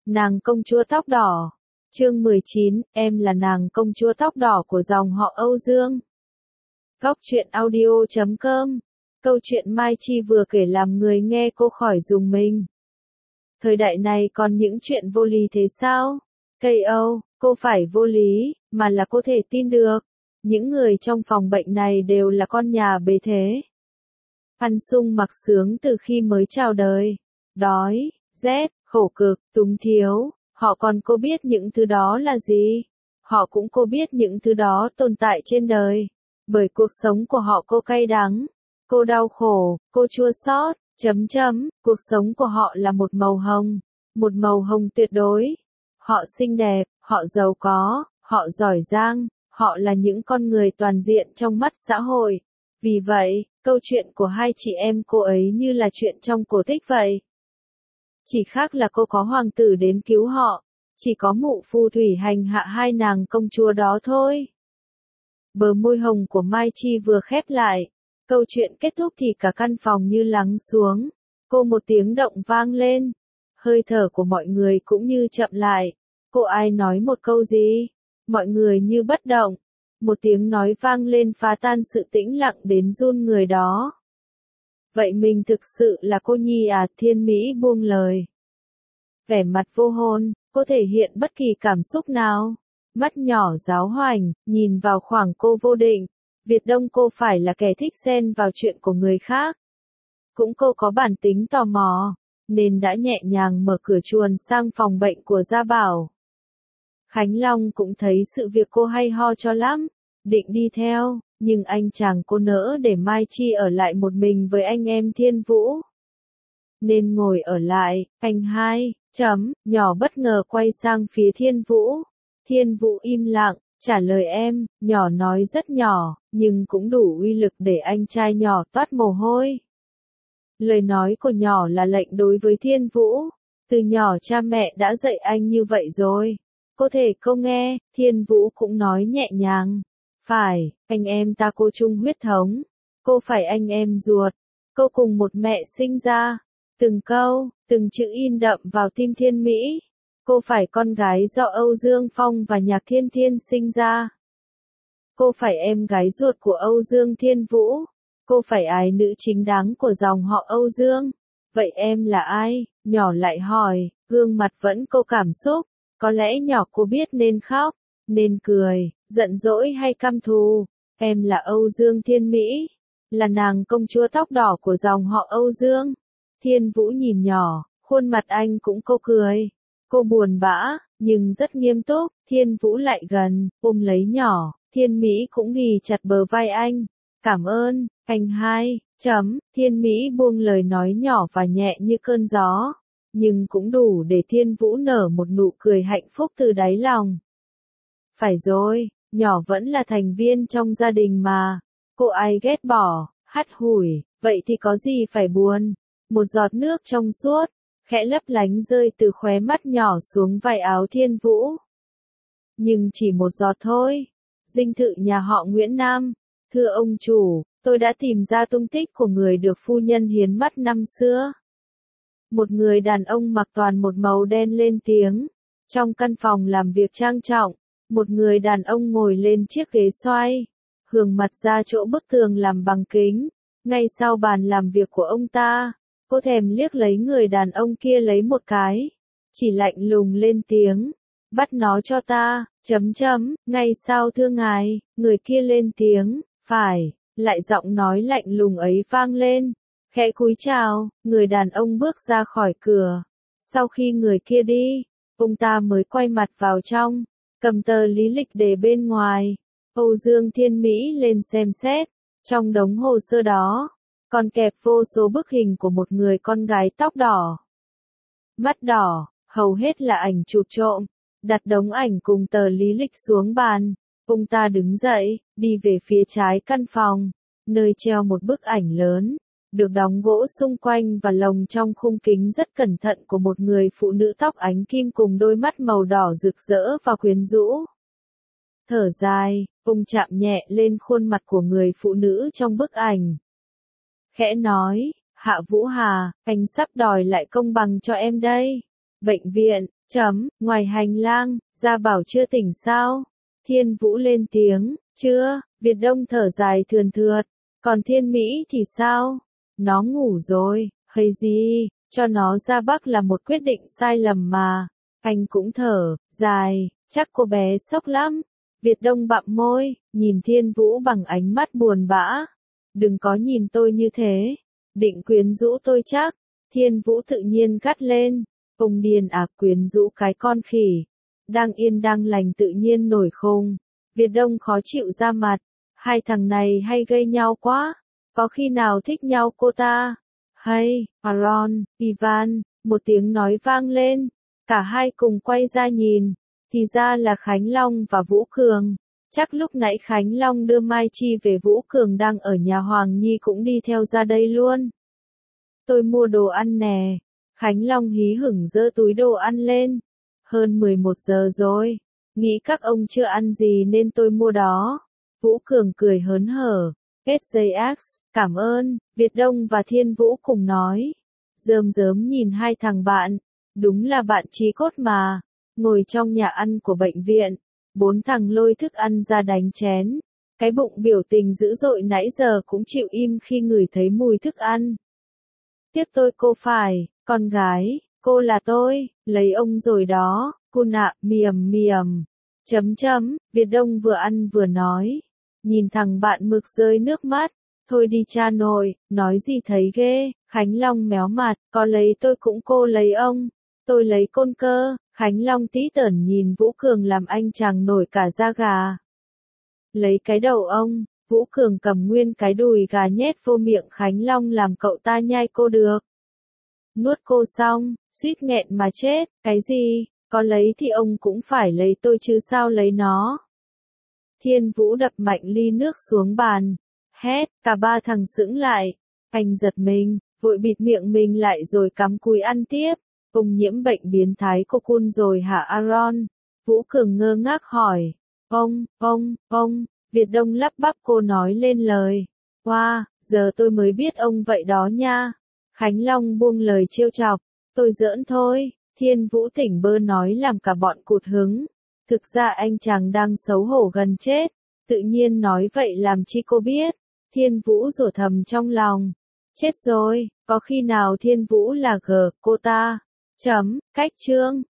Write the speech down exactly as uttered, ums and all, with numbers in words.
Nàng công chúa tóc đỏ. Chương mười chín, em là nàng công chúa tóc đỏ của dòng họ Âu Dương. Góc truyện audio chấm com. Câu chuyện Mai Chi vừa kể làm người nghe cô khỏi rùng mình. Thời đại này còn những chuyện vô lý thế sao? Cây Âu, cô phải vô lý, mà là cô thể tin được. Những người trong phòng bệnh này đều là con nhà bề thế. Ăn sung mặc sướng từ khi mới chào đời. Đói, rét, khổ cực, túng thiếu. Họ còn cô biết những thứ đó là gì? Họ cũng cô biết những thứ đó tồn tại trên đời. Bởi cuộc sống của họ cô cay đắng, cô đau khổ, cô chua xót, chấm chấm, cuộc sống của họ là một màu hồng, một màu hồng tuyệt đối. Họ xinh đẹp, họ giàu có, họ giỏi giang, họ là những con người toàn diện trong mắt xã hội. Vì vậy, câu chuyện của hai chị em cô ấy như là chuyện trong cổ tích vậy. Chỉ khác là cô có hoàng tử đến cứu họ, chỉ có mụ phù thủy hành hạ hai nàng công chúa đó thôi. Bờ môi hồng của Mai Chi vừa khép lại, câu chuyện kết thúc thì cả căn phòng như lắng xuống. Cô một tiếng động vang lên, hơi thở của mọi người cũng như chậm lại. Cô ai nói một câu gì? Mọi người như bất động. Một tiếng nói vang lên phá tan sự tĩnh lặng đến run người đó. Vậy mình thực sự là cô nhi à? Thiên Mỹ buông lời. Vẻ mặt vô hồn, cô thể hiện bất kỳ cảm xúc nào. Mắt nhỏ giáo hoành, nhìn vào khoảng cô vô định. Việt Đông cô phải là kẻ thích xen vào chuyện của người khác. Cũng cô có bản tính tò mò, nên đã nhẹ nhàng mở cửa chuồn sang phòng bệnh của Gia Bảo. Khánh Long cũng thấy sự việc cô hay ho cho lắm, định đi theo, nhưng anh chàng cô nỡ để Mai Chi ở lại một mình với anh em Thiên Vũ. Nên ngồi ở lại, anh hai, chấm, nhỏ bất ngờ quay sang phía Thiên Vũ. Thiên Vũ im lặng, trả lời em, nhỏ nói rất nhỏ, nhưng cũng đủ uy lực để anh trai nhỏ toát mồ hôi. Lời nói của nhỏ là lệnh đối với Thiên Vũ. Từ nhỏ cha mẹ đã dạy anh như vậy rồi. Có thể cô nghe, Thiên Vũ cũng nói nhẹ nhàng. Phải, anh em ta cô chung huyết thống. Cô phải anh em ruột. Cô cùng một mẹ sinh ra. Từng câu, từng chữ in đậm vào tim Thiên Mỹ. Cô phải con gái do Âu Dương Phong và Nhạc Thiên Thiên sinh ra. Cô phải em gái ruột của Âu Dương Thiên Vũ. Cô phải ái nữ chính đáng của dòng họ Âu Dương. Vậy em là ai? Nhỏ lại hỏi, gương mặt vẫn cô cảm xúc. Có lẽ nhỏ cô biết nên khóc, nên cười, giận dỗi hay căm thù. Em là Âu Dương Thiên Mỹ, là nàng công chúa tóc đỏ của dòng họ Âu Dương. Thiên Vũ nhìn nhỏ, khuôn mặt anh cũng cô cười. Cô buồn bã, nhưng rất nghiêm túc. Thiên Vũ lại gần, ôm lấy nhỏ. Thiên Mỹ cũng ghì chặt bờ vai anh. Cảm ơn, anh hai, chấm. Thiên Mỹ buông lời nói nhỏ và nhẹ như cơn gió. Nhưng cũng đủ để Thiên Vũ nở một nụ cười hạnh phúc từ đáy lòng. Phải rồi, nhỏ vẫn là thành viên trong gia đình mà. Cô ai ghét bỏ, hắt hủi, vậy thì có gì phải buồn. Một giọt nước trong suốt, khẽ lấp lánh rơi từ khóe mắt nhỏ xuống vải áo Thiên Vũ. Nhưng chỉ một giọt thôi. Dinh thự nhà họ Nguyễn Nam. Thưa ông chủ, tôi đã tìm ra tung tích của người được phu nhân hiến mắt năm xưa. Một người đàn ông mặc toàn một màu đen lên tiếng. Trong căn phòng làm việc trang trọng, một người đàn ông ngồi lên chiếc ghế xoay, hướng mặt ra chỗ bức tường làm bằng kính. Ngay sau bàn làm việc của ông ta, cô thèm liếc lấy người đàn ông kia lấy một cái. Chỉ lạnh lùng lên tiếng. Bắt nó cho ta, chấm chấm, ngay sau thưa ngài, người kia lên tiếng, phải, lại giọng nói lạnh lùng ấy vang lên. Khẽ cúi chào, người đàn ông bước ra khỏi cửa. Sau khi người kia đi, ông ta mới quay mặt vào trong, cầm tờ lý lịch để bên ngoài. Âu Dương Thiên Mỹ lên xem xét, trong đống hồ sơ đó, còn kẹp vô số bức hình của một người con gái tóc đỏ. Mắt đỏ, hầu hết là ảnh chụp trộm, đặt đống ảnh cùng tờ lý lịch xuống bàn. Ông ta đứng dậy, đi về phía trái căn phòng, nơi treo một bức ảnh lớn. Được đóng gỗ xung quanh và lồng trong khung kính rất cẩn thận của một người phụ nữ tóc ánh kim cùng đôi mắt màu đỏ rực rỡ và quyến rũ. Thở dài, ông chạm nhẹ lên khuôn mặt của người phụ nữ trong bức ảnh. Khẽ nói, Hạ Vũ Hà, anh sắp đòi lại công bằng cho em đây. Bệnh viện, Chấm, ngoài hành lang, Gia Bảo chưa tỉnh sao? Thiên Vũ lên tiếng, chưa, Việt Đông thở dài thườn thượt, còn Thiên Mỹ thì sao? Nó ngủ rồi, hay gì, cho nó ra Bắc là một quyết định sai lầm mà. Anh cũng thở, dài, chắc cô bé sốc lắm. Việt Đông bặm môi, nhìn Thiên Vũ bằng ánh mắt buồn bã. Đừng có nhìn tôi như thế, định quyến rũ tôi chắc. Thiên Vũ tự nhiên gắt lên, ông điên à, quyến rũ cái con khỉ. Đang yên đang lành tự nhiên nổi khùng. Việt Đông khó chịu ra mặt, hai thằng này hay gây nhau quá, có khi nào thích nhau cô ta? Hay, Aaron, Ivan, một tiếng nói vang lên, cả hai cùng quay ra nhìn, thì ra là Khánh Long và Vũ Cường. Chắc lúc nãy Khánh Long đưa Mai Chi về, Vũ Cường đang ở nhà Hoàng Nhi cũng đi theo ra đây luôn. Tôi mua đồ ăn nè. Khánh Long hí hửng giơ túi đồ ăn lên. Hơn mười một giờ rồi, nghĩ các ông chưa ăn gì nên tôi mua đó. Vũ Cường cười hớn hở. ét gi ích, cảm ơn, Việt Đông và Thiên Vũ cùng nói. Rơm rớm nhìn hai thằng bạn, đúng là bạn chí cốt mà. Ngồi trong nhà ăn của bệnh viện, bốn thằng lôi thức ăn ra đánh chén. Cái bụng biểu tình dữ dội nãy giờ cũng chịu im khi ngửi thấy mùi thức ăn. Tiếp tôi cô phải, con gái, cô là tôi, lấy ông rồi đó, cô nạ, miềm miềm. Chấm chấm, Việt Đông vừa ăn vừa nói. Nhìn thằng bạn mực rơi nước mắt, thôi đi cha nội, nói gì thấy ghê. Khánh Long méo mặt, có lấy tôi cũng cô lấy ông, tôi lấy côn cơ. Khánh Long tí tởn nhìn Vũ Cường làm anh chàng nổi cả da gà. Lấy cái đầu ông. Vũ Cường cầm nguyên cái đùi gà nhét vô miệng Khánh Long làm cậu ta nhai cô được. Nuốt cô xong, suýt nghẹn mà chết, cái gì, có lấy thì ông cũng phải lấy tôi chứ sao lấy nó. Thiên Vũ đập mạnh ly nước xuống bàn, hét, cả ba thằng sững lại. Anh giật mình, vội bịt miệng mình lại rồi cắm cúi ăn tiếp. Ông nhiễm bệnh biến thái cô cun rồi hả Aaron? Vũ Cường ngơ ngác hỏi. Ông, ông, ông. Việt Đông lắp bắp cô nói lên lời. Wow, giờ tôi mới biết ông vậy đó nha. Khánh Long buông lời trêu chọc. Tôi giỡn thôi. Thiên Vũ tỉnh bơ nói làm cả bọn cụt hứng. Thực ra anh chàng đang xấu hổ gần chết. Tự nhiên nói vậy làm chi cô biết. Thiên Vũ rủa thầm trong lòng. Chết rồi, có khi nào Thiên Vũ là gờ cô ta? Chấm, cách chương.